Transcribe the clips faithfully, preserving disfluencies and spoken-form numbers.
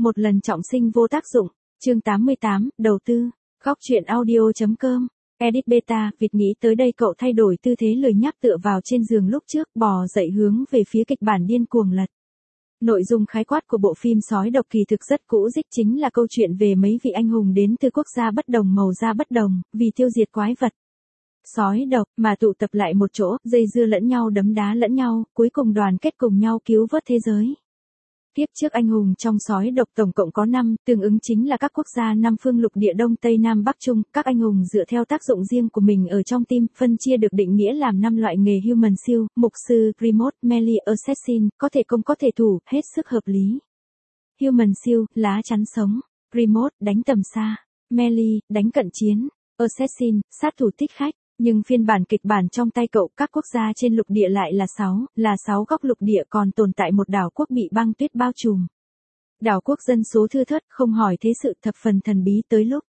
Một lần trọng sinh vô tác dụng. Chương tám mươi tám, đầu tư. Góc truyện audio.com. Edit beta, Việt nghĩ tới đây cậu thay đổi tư thế lười nhác tựa vào trên giường lúc trước, bò dậy hướng về phía kịch bản điên cuồng lật. Nội dung khái quát của bộ phim Sói Độc kỳ thực rất cũ rích, chính là câu chuyện về mấy vị anh hùng đến từ quốc gia bất đồng màu da bất đồng, vì tiêu diệt quái vật sói độc mà tụ tập lại một chỗ, dây dưa lẫn nhau, đấm đá lẫn nhau, cuối cùng đoàn kết cùng nhau cứu vớt thế giới. Tiếp trước anh hùng trong Sói Độc tổng cộng có năm, tương ứng chính là các quốc gia năm phương lục địa Đông Tây Nam Bắc Trung. Các anh hùng dựa theo tác dụng riêng của mình ở trong team, phân chia được định nghĩa làm năm loại nghề: Human Shield, mục sư, Remote, Melee, Assassin, có thể công có thể thủ, hết sức hợp lý. Human Shield, lá chắn sống. Remote, đánh tầm xa. Melee, đánh cận chiến. Assassin, sát thủ thích khách. Nhưng phiên bản kịch bản trong tay cậu, các quốc gia trên lục địa lại là sáu, là sáu góc lục địa, còn tồn tại một đảo quốc bị băng tuyết bao trùm. Đảo quốc dân số thưa thớt, không hỏi thế sự, thập phần thần bí. Tới lúc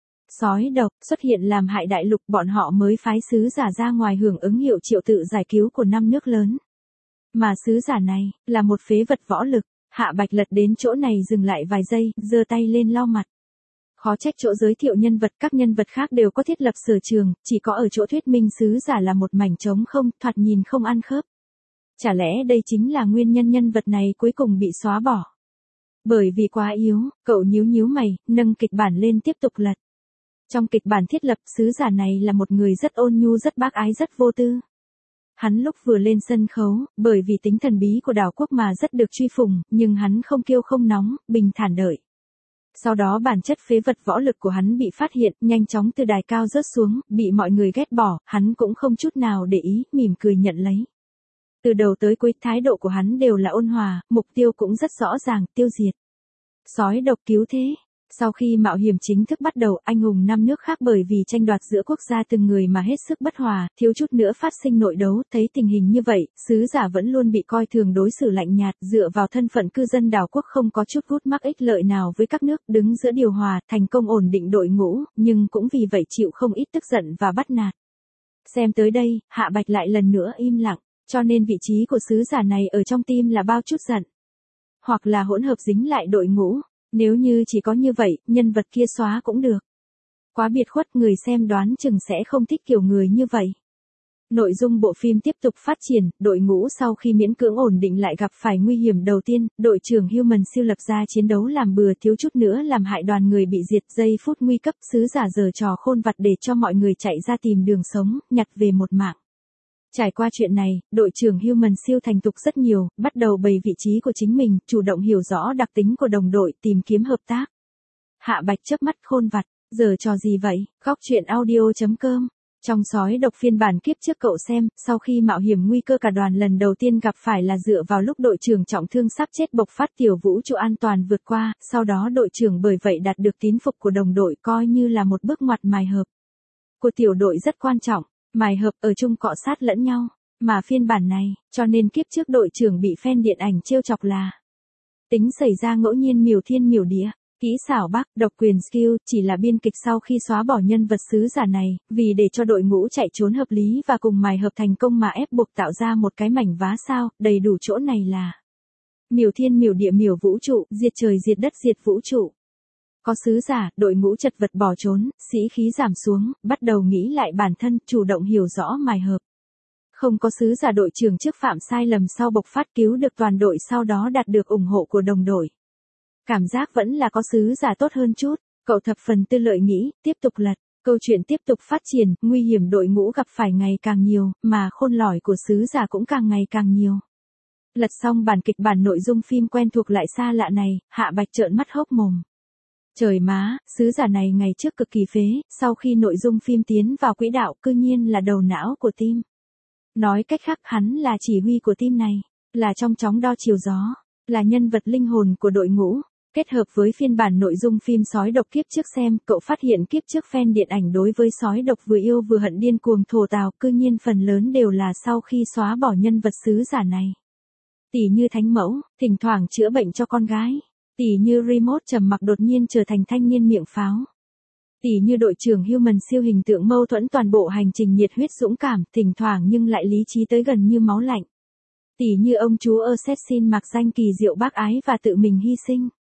Sói Độc xuất hiện làm hại đại lục, bọn họ mới phái sứ giả ra ngoài hưởng ứng hiệu triệu tự giải cứu của năm nước lớn. Mà sứ giả này là một phế vật võ lực. Hạ Bạch lật đến chỗ này dừng lại vài giây, giơ tay lên lau mặt. Khó trách chỗ giới thiệu nhân vật, các nhân vật khác đều có thiết lập sở trường, chỉ có ở chỗ thuyết minh sứ giả là một mảnh trống không, thoạt nhìn không ăn khớp. Chả lẽ đây chính là nguyên nhân nhân vật này cuối cùng bị xóa bỏ? Bởi vì quá yếu, cậu nhíu nhíu mày, nâng kịch bản lên tiếp tục lật. Trong kịch bản thiết lập, sứ giả này là một người rất ôn nhu, rất bác ái, rất vô tư. Hắn lúc vừa lên sân khấu, bởi vì tính thần bí của đảo quốc mà rất được truy phủng, nhưng hắn không kiêu không nóng, bình thản đợi. Sau đó bản chất phế vật võ lực của hắn bị phát hiện, nhanh chóng từ đài cao rớt xuống, bị mọi người ghét bỏ, hắn cũng không chút nào để ý, mỉm cười nhận lấy. Từ đầu tới cuối, thái độ của hắn đều là ôn hòa, mục tiêu cũng rất rõ ràng, tiêu diệt sói độc cứu thế. Sau khi mạo hiểm chính thức bắt đầu, anh hùng năm nước khác bởi vì tranh đoạt giữa quốc gia từng người mà hết sức bất hòa, thiếu chút nữa phát sinh nội đấu. Thấy tình hình như vậy, sứ giả vẫn luôn bị coi thường, đối xử lạnh nhạt, dựa vào thân phận cư dân đảo quốc không có chút gút mắc ích lợi nào với các nước, đứng giữa điều hòa, thành công ổn định đội ngũ, nhưng cũng vì vậy chịu không ít tức giận và bắt nạt. Xem tới đây, Hạ Bạch lại lần nữa im lặng, cho nên vị trí của sứ giả này ở trong team là bao chút giận, hoặc là hỗn hợp dính lại đội ngũ. Nếu như chỉ có như vậy, nhân vật kia xóa cũng được. Quá biệt khuất, người xem đoán chừng sẽ không thích kiểu người như vậy. Nội dung bộ phim tiếp tục phát triển, đội ngũ sau khi miễn cưỡng ổn định lại gặp phải nguy hiểm đầu tiên, đội trưởng Human siêu lập ra chiến đấu làm bừa, thiếu chút nữa làm hại đoàn người bị diệt. Giây phút nguy cấp, sứ giả giở trò khôn vặt để cho mọi người chạy ra tìm đường sống, nhặt về một mạng. Trải qua chuyện này, đội trưởng Human siêu thành thục rất nhiều, bắt đầu bày vị trí của chính mình, chủ động hiểu rõ đặc tính của đồng đội, tìm kiếm hợp tác. Hạ Bạch chớp mắt, khôn vặt, giờ trò gì vậy? Góc truyện audio.com. Trong Sói Độc phiên bản kiếp trước cậu xem, sau khi mạo hiểm nguy cơ cả đoàn lần đầu tiên gặp phải là dựa vào lúc đội trưởng trọng thương sắp chết bộc phát, tiểu vũ trụ an toàn vượt qua, sau đó đội trưởng bởi vậy đạt được tín phục của đồng đội, coi như là một bước ngoặt mài hợp của tiểu đội rất quan trọng. Mài hợp ở chung cọ sát lẫn nhau, mà phiên bản này, cho nên kiếp trước đội trưởng bị fan điện ảnh trêu chọc là tính xảy ra ngẫu nhiên, miểu thiên miểu địa, kỹ xảo bắc, độc quyền skill, chỉ là biên kịch sau khi xóa bỏ nhân vật sứ giả này, vì để cho đội ngũ chạy trốn hợp lý và cùng mài hợp thành công mà ép buộc tạo ra một cái mảnh vá sao, đầy đủ chỗ này là miểu thiên miểu địa miểu vũ trụ, diệt trời diệt đất diệt vũ trụ. Có sứ giả, đội ngũ chật vật bỏ trốn, sĩ khí giảm xuống, bắt đầu nghĩ lại bản thân, chủ động hiểu rõ mài hợp. Không có sứ giả, đội trưởng trước phạm sai lầm sau bộc phát cứu được toàn đội, sau đó đạt được ủng hộ của đồng đội. Cảm giác vẫn là có sứ giả tốt hơn chút, cậu thập phần tư lợi nghĩ, tiếp tục lật. Câu chuyện tiếp tục phát triển, nguy hiểm đội ngũ gặp phải ngày càng nhiều, mà khôn lỏi của sứ giả cũng càng ngày càng nhiều. Lật xong bản kịch bản, nội dung phim quen thuộc lại xa lạ này, Hạ Bạch trợn mắt hốc mồm. Trời má, sứ giả này ngày trước cực kỳ phế, sau khi nội dung phim tiến vào quỹ đạo, cư nhiên là đầu não của team. Nói cách khác, hắn là chỉ huy của team này, là trong chóng đo chiều gió, là nhân vật linh hồn của đội ngũ. Kết hợp với phiên bản nội dung phim Sói Độc kiếp trước xem, cậu phát hiện kiếp trước fan điện ảnh đối với Sói Độc vừa yêu vừa hận, điên cuồng thổ tào, cư nhiên phần lớn đều là sau khi xóa bỏ nhân vật sứ giả này. Tỷ như thánh mẫu, thỉnh thoảng chữa bệnh cho con gái. Tỷ như Remote trầm mặc đột nhiên trở thành thanh niên miệng pháo. Tỷ như đội trưởng Human siêu hình tượng mâu thuẫn toàn bộ hành trình, nhiệt huyết dũng cảm, thỉnh thoảng nhưng lại lý trí tới gần như máu lạnh. Tỷ như ông chú Assassin mặc danh kỳ diệu bác ái và tự mình hy sinh.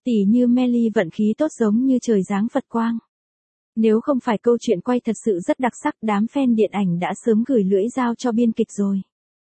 Tỉ như Melly vận khí tốt giống như trời giáng Phật quang. Nếu không phải câu chuyện quay thật sự rất đặc sắc, đám fan điện ảnh đã sớm gửi lưỡi dao cho biên kịch rồi.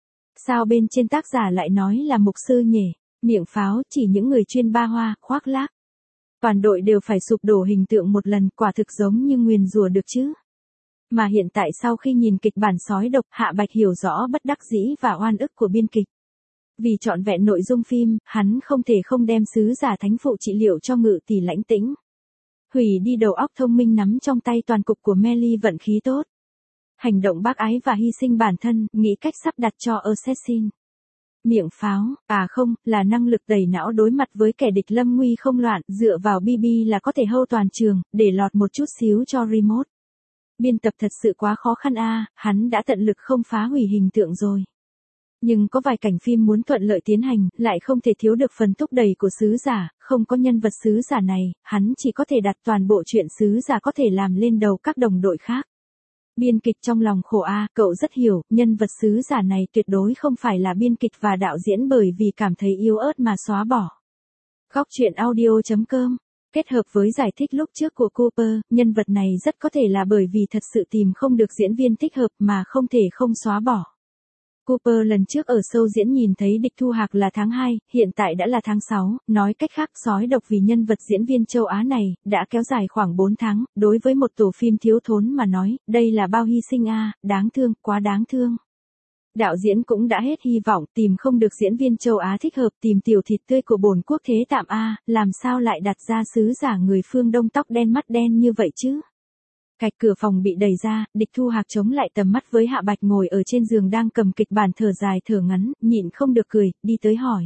Sao bên trên tác giả lại nói là mục sư nhỉ? Miệng pháo, chỉ những người chuyên ba hoa, khoác lác. Toàn đội đều phải sụp đổ hình tượng một lần, quả thực giống như nguyền rủa được chứ. Mà hiện tại sau khi nhìn kịch bản Sói Độc, Hạ Bạch hiểu rõ bất đắc dĩ và oan ức của biên kịch. Vì trọn vẹn nội dung phim, hắn không thể không đem sứ giả thánh phụ trị liệu cho Ngự Tỷ Lãnh Tĩnh. Hủy đi đầu óc thông minh nắm trong tay toàn cục của Melly vận khí tốt. Hành động bác ái và hy sinh bản thân, nghĩ cách sắp đặt cho Assassin. Miệng pháo, à không, là năng lực đầy não đối mặt với kẻ địch lâm nguy không loạn, dựa vào bê bê là có thể hâu toàn trường, để lọt một chút xíu cho remote. Biên tập thật sự quá khó khăn a, à, hắn đã tận lực không phá hủy hình tượng rồi. Nhưng có vài cảnh phim muốn thuận lợi tiến hành, lại không thể thiếu được phần thúc đẩy của sứ giả, không có nhân vật sứ giả này, hắn chỉ có thể đặt toàn bộ chuyện sứ giả có thể làm lên đầu các đồng đội khác. Biên kịch trong lòng khổ a, à, cậu rất hiểu, nhân vật sứ giả này tuyệt đối không phải là biên kịch và đạo diễn bởi vì cảm thấy yếu ớt mà xóa bỏ. Góc truyện audio chấm com. Kết hợp với giải thích lúc trước của Cooper, nhân vật này rất có thể là bởi vì thật sự tìm không được diễn viên thích hợp mà không thể không xóa bỏ. Cooper lần trước ở show diễn nhìn thấy Địch Thu Hạc là tháng hai, hiện tại đã là tháng sáu, nói cách khác Sói Độc vì nhân vật diễn viên châu Á này, đã kéo dài khoảng bốn tháng, đối với một tổ phim thiếu thốn mà nói, đây là bao hy sinh a, à, đáng thương, quá đáng thương. Đạo diễn cũng đã hết hy vọng, tìm không được diễn viên châu Á thích hợp, tìm tiểu thịt tươi của bổn quốc thế tạm a, à, làm sao lại đặt ra sứ giả người phương Đông tóc đen mắt đen như vậy chứ? Cạch cửa phòng bị đẩy ra, Địch Thu Hạc chống lại tầm mắt với Hạ Bạch ngồi ở trên giường đang cầm kịch bản thở dài thở ngắn, nhịn không được cười, đi tới hỏi.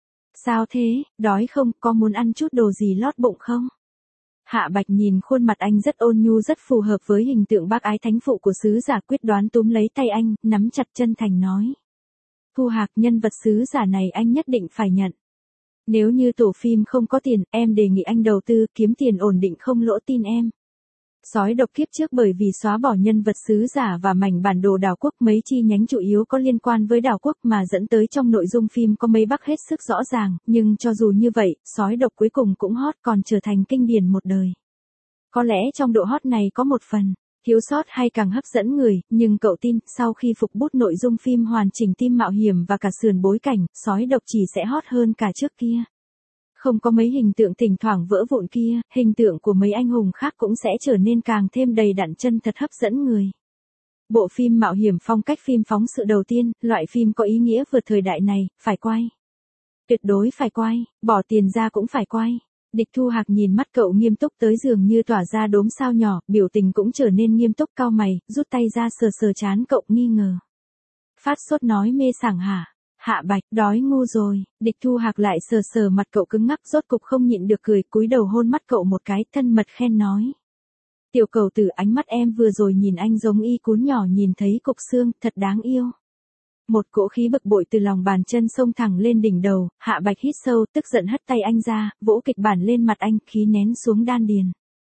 Sao thế, đói không, có muốn ăn chút đồ gì lót bụng không? Hạ Bạch nhìn khuôn mặt anh rất ôn nhu rất phù hợp với hình tượng bác ái thánh phụ của sứ giả, quyết đoán túm lấy tay anh, nắm chặt chân thành nói. Thu Hạc, nhân vật sứ giả này anh nhất định phải nhận. Nếu như tổ phim không có tiền, em đề nghị anh đầu tư, kiếm tiền ổn định không lỗ tin em. Sói Độc kiếp trước bởi vì xóa bỏ nhân vật sứ giả và mảnh bản đồ đảo quốc, mấy chi nhánh chủ yếu có liên quan với đảo quốc mà dẫn tới trong nội dung phim có mấy bắc hết sức rõ ràng, nhưng cho dù như vậy, Sói Độc cuối cùng cũng hot, còn trở thành kinh điển một đời. Có lẽ trong độ hot này có một phần thiếu sót hay càng hấp dẫn người, nhưng cậu tin, sau khi phục bút nội dung phim hoàn chỉnh tim mạo hiểm và cả sườn bối cảnh, Sói Độc chỉ sẽ hot hơn cả trước kia. Không có mấy hình tượng thỉnh thoảng vỡ vụn kia, hình tượng của mấy anh hùng khác cũng sẽ trở nên càng thêm đầy đặn chân thật hấp dẫn người. Bộ phim mạo hiểm phong cách phim phóng sự đầu tiên, loại phim có ý nghĩa vượt thời đại này, phải quay. Tuyệt đối phải quay, bỏ tiền ra cũng phải quay. Địch Thu Hạc nhìn mắt cậu nghiêm túc tới dường như tỏa ra đốm sao nhỏ, biểu tình cũng trở nên nghiêm túc, cau mày, rút tay ra sờ sờ trán cậu, nghi ngờ. Phát sốt nói mê sảng hả? Hạ Bạch, đói ngu rồi. Địch Thu Hạc lại sờ sờ mặt cậu cứng ngắc, rốt cục không nhịn được cười, cúi đầu hôn mắt cậu một cái, thân mật khen nói. Tiểu cầu tử, ánh mắt em vừa rồi nhìn anh giống y cún nhỏ nhìn thấy cục xương, thật đáng yêu. Một cỗ khí bực bội từ lòng bàn chân xông thẳng lên đỉnh đầu, Hạ Bạch hít sâu, tức giận hất tay anh ra, vỗ kịch bản lên mặt anh, khí nén xuống đan điền.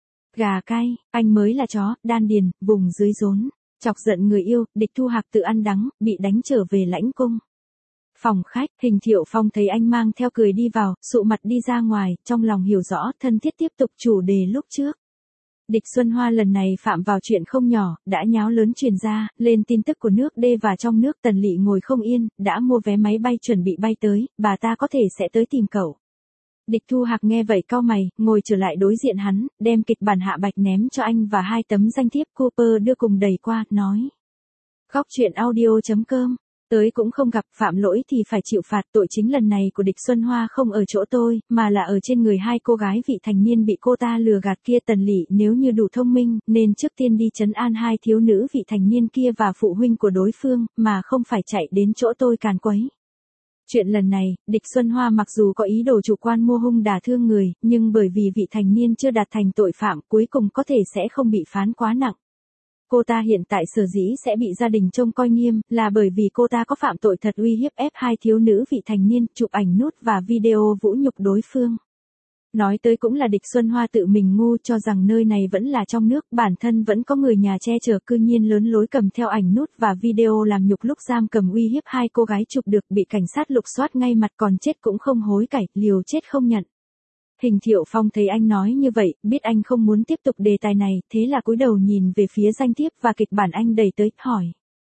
Gà cay, anh mới là chó, đan điền, vùng dưới rốn. Chọc giận người yêu, Địch Thu Hạc tự ăn đắng, bị đánh trở về lãnh cung. Phòng khách, Hình Thiệu Phong thấy anh mang theo cười đi vào, sụ mặt đi ra ngoài, trong lòng hiểu rõ, thân thiết tiếp tục chủ đề lúc trước. Địch Xuân Hoa lần này phạm vào chuyện không nhỏ, đã nháo lớn truyền ra, lên tin tức của nước D và trong nước. Tần Lị ngồi không yên, đã mua vé máy bay chuẩn bị bay tới, bà ta có thể sẽ tới tìm cậu. Địch Thu Hạc nghe vậy cau mày, ngồi trở lại đối diện hắn, đem kịch bản Hạ Bạch ném cho anh và hai tấm danh thiếp Cooper đưa cùng đẩy qua, nói. Góc truyện audio chấm com. Tới cũng không gặp, phạm lỗi thì phải chịu phạt, tội chính lần này của Địch Xuân Hoa không ở chỗ tôi, mà là ở trên người hai cô gái vị thành niên bị cô ta lừa gạt kia. Tần Lị nếu như đủ thông minh, nên trước tiên đi trấn an hai thiếu nữ vị thành niên kia và phụ huynh của đối phương, mà không phải chạy đến chỗ tôi càn quấy. Chuyện lần này, Địch Xuân Hoa mặc dù có ý đồ chủ quan mua hung đả thương người, nhưng bởi vì vị thành niên chưa đạt thành tội phạm, cuối cùng có thể sẽ không bị phán quá nặng. Cô ta hiện tại sở dĩ sẽ bị gia đình trông coi nghiêm, là bởi vì cô ta có phạm tội thật uy hiếp ép hai thiếu nữ vị thành niên, chụp ảnh nút và video vũ nhục đối phương. Nói tới cũng là Địch Xuân Hoa tự mình ngu, cho rằng nơi này vẫn là trong nước, bản thân vẫn có người nhà che chở, cư nhiên lớn lối cầm theo ảnh nút và video làm nhục lúc giam cầm uy hiếp hai cô gái, chụp được bị cảnh sát lục soát ngay mặt, còn chết cũng không hối cải, liều chết không nhận. Hình Thiệu Phong thấy anh nói như vậy, biết anh không muốn tiếp tục đề tài này, thế là cúi đầu nhìn về phía danh thiếp và kịch bản anh đẩy tới, hỏi.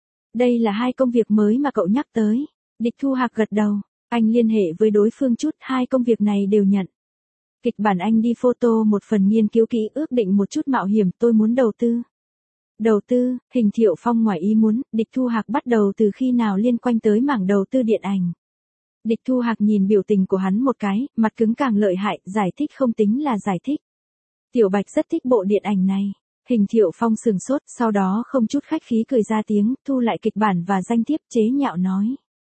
Đây là hai công việc mới mà cậu nhắc tới. Địch Thu Hạc gật đầu, anh liên hệ với đối phương chút, hai công việc này đều nhận. Kịch bản anh đi photo một phần nghiên cứu kỹ, ước định một chút mạo hiểm, tôi muốn đầu tư. Đầu tư, Hình Thiệu Phong ngoài ý muốn, Địch Thu Hạc bắt đầu từ khi nào liên quan tới mảng đầu tư điện ảnh. Địch Thu Hạc nhìn biểu tình của hắn một cái, mặt cứng càng lợi hại, giải thích không tính là giải thích. Tiểu Bạch rất thích bộ điện ảnh này. Hình Thiệu Phong sừng sốt, sau đó không chút khách khí cười ra tiếng, thu lại kịch bản và danh thiếp, chế nhạo nói.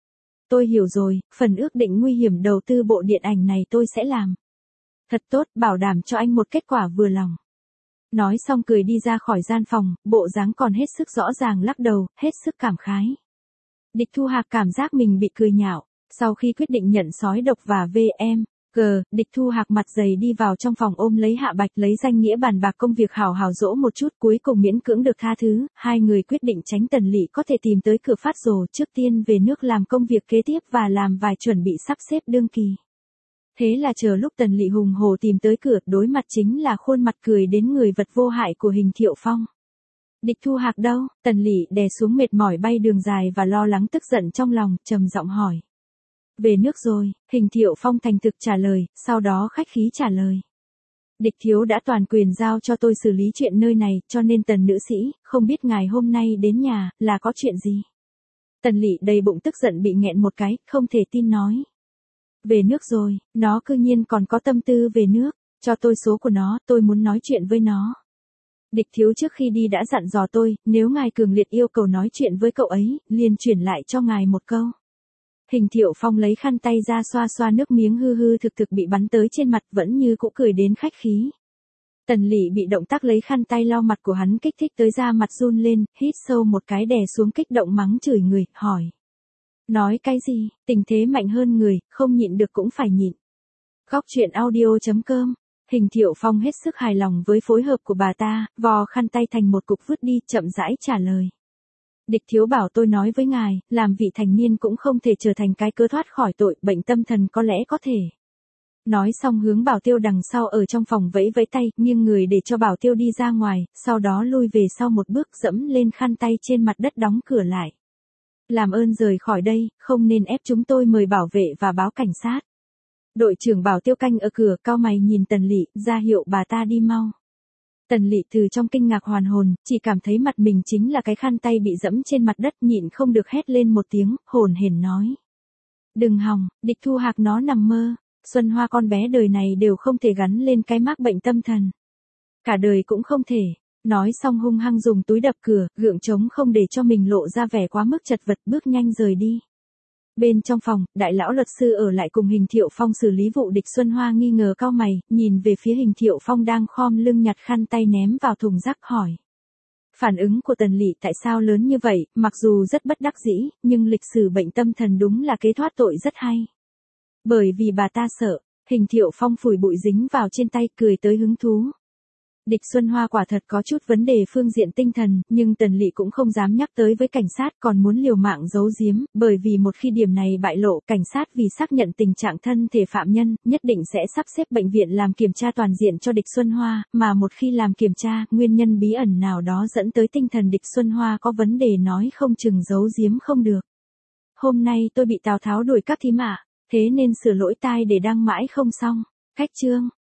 Tôi hiểu rồi, phần ước định nguy hiểm đầu tư bộ điện ảnh này tôi sẽ làm. Thật tốt, bảo đảm cho anh một kết quả vừa lòng. Nói xong cười đi ra khỏi gian phòng, bộ dáng còn hết sức rõ ràng lắc đầu, hết sức cảm khái. Địch Thu Hạc cảm giác mình bị cười nhạo. Sau khi quyết định nhận sói độc và vê em giê, Địch Thu Hạc mặt dày đi vào trong phòng ôm lấy Hạ Bạch, lấy danh nghĩa bàn bạc công việc hào hào dỗ một chút, cuối cùng miễn cưỡng được tha thứ, hai người quyết định tránh Tần Lị có thể tìm tới cửa phát rồ, trước tiên về nước làm công việc kế tiếp và làm vài chuẩn bị sắp xếp đương kỳ. Thế là chờ lúc Tần Lị hùng hồ tìm tới cửa, đối mặt chính là khuôn mặt cười đến người vật vô hại của Hình Thiệu Phong. Địch Thu Hạc đâu? Tần Lị đè xuống mệt mỏi bay đường dài và lo lắng tức giận trong lòng, trầm giọng hỏi. Về nước rồi, Hình Thiệu Phong thành thực trả lời, sau đó khách khí trả lời. Địch thiếu đã toàn quyền giao cho tôi xử lý chuyện nơi này, cho nên Tần nữ sĩ, không biết ngài hôm nay đến nhà, là có chuyện gì? Tần Lị đầy bụng tức giận bị nghẹn một cái, không thể tin nói. Về nước rồi, nó cư nhiên còn có tâm tư về nước, cho tôi số của nó, tôi muốn nói chuyện với nó. Địch thiếu trước khi đi đã dặn dò tôi, nếu ngài cường liệt yêu cầu nói chuyện với cậu ấy, liền chuyển lại cho ngài một câu. Hình Thiệu Phong lấy khăn tay ra xoa xoa nước miếng hư hư thực thực bị bắn tới trên mặt, vẫn như cũ cười đến khách khí. Tần Lị bị động tác lấy khăn tay lau mặt của hắn kích thích tới da mặt run lên, hít sâu một cái đè xuống kích động mắng chửi người, hỏi. Nói cái gì, tình thế mạnh hơn người, không nhịn được cũng phải nhịn. Góc truyện audio chấm com. Hình Thiệu Phong hết sức hài lòng với phối hợp của bà ta, vò khăn tay thành một cục vứt đi, chậm rãi trả lời. Địch thiếu bảo tôi nói với ngài, làm vị thành niên cũng không thể trở thành cái cớ thoát khỏi tội, bệnh tâm thần có lẽ có thể. Nói xong hướng Bảo Tiêu đằng sau ở trong phòng vẫy vẫy tay, nghiêng người để cho Bảo Tiêu đi ra ngoài, sau đó lui về sau một bước, dẫm lên khăn tay trên mặt đất, đóng cửa lại. Làm ơn rời khỏi đây, không nên ép chúng tôi, mời bảo vệ và báo cảnh sát. Đội trưởng Bảo Tiêu canh ở cửa, cau mày nhìn Tần Lị, ra hiệu bà ta đi mau. Tần Lị từ trong kinh ngạc hoàn hồn, chỉ cảm thấy mặt mình chính là cái khăn tay bị dẫm trên mặt đất, nhịn không được hét lên một tiếng, hồn hển nói. Đừng hòng, Địch Thu Hạc nó nằm mơ, Xuân Hoa con bé đời này đều không thể gắn lên cái mác bệnh tâm thần. Cả đời cũng không thể. Nói xong hung hăng dùng túi đập cửa, gượng chống không để cho mình lộ ra vẻ quá mức chật vật, bước nhanh rời đi. Bên trong phòng, đại lão luật sư ở lại cùng Hình Thiệu Phong xử lý vụ. Địch Xuân Hoa nghi ngờ cau mày, nhìn về phía Hình Thiệu Phong đang khom lưng nhặt khăn tay ném vào thùng rác, hỏi. Phản ứng của Tần Lị tại sao lớn như vậy, mặc dù rất bất đắc dĩ, nhưng lịch sử bệnh tâm thần đúng là kế thoát tội rất hay. Bởi vì bà ta sợ, Hình Thiệu Phong phủi bụi dính vào trên tay, cười tới hứng thú. Địch Xuân Hoa quả thật có chút vấn đề phương diện tinh thần, nhưng Tần Lị cũng không dám nhắc tới với cảnh sát, còn muốn liều mạng giấu giếm, bởi vì một khi điểm này bại lộ, cảnh sát vì xác nhận tình trạng thân thể phạm nhân, nhất định sẽ sắp xếp bệnh viện làm kiểm tra toàn diện cho Địch Xuân Hoa, mà một khi làm kiểm tra, nguyên nhân bí ẩn nào đó dẫn tới tinh thần Địch Xuân Hoa có vấn đề nói không chừng giấu giếm không được. Hôm nay tôi bị Tào Tháo đuổi các thím ạ, thế nên sửa lỗi tai để đăng mãi không xong. Khách chương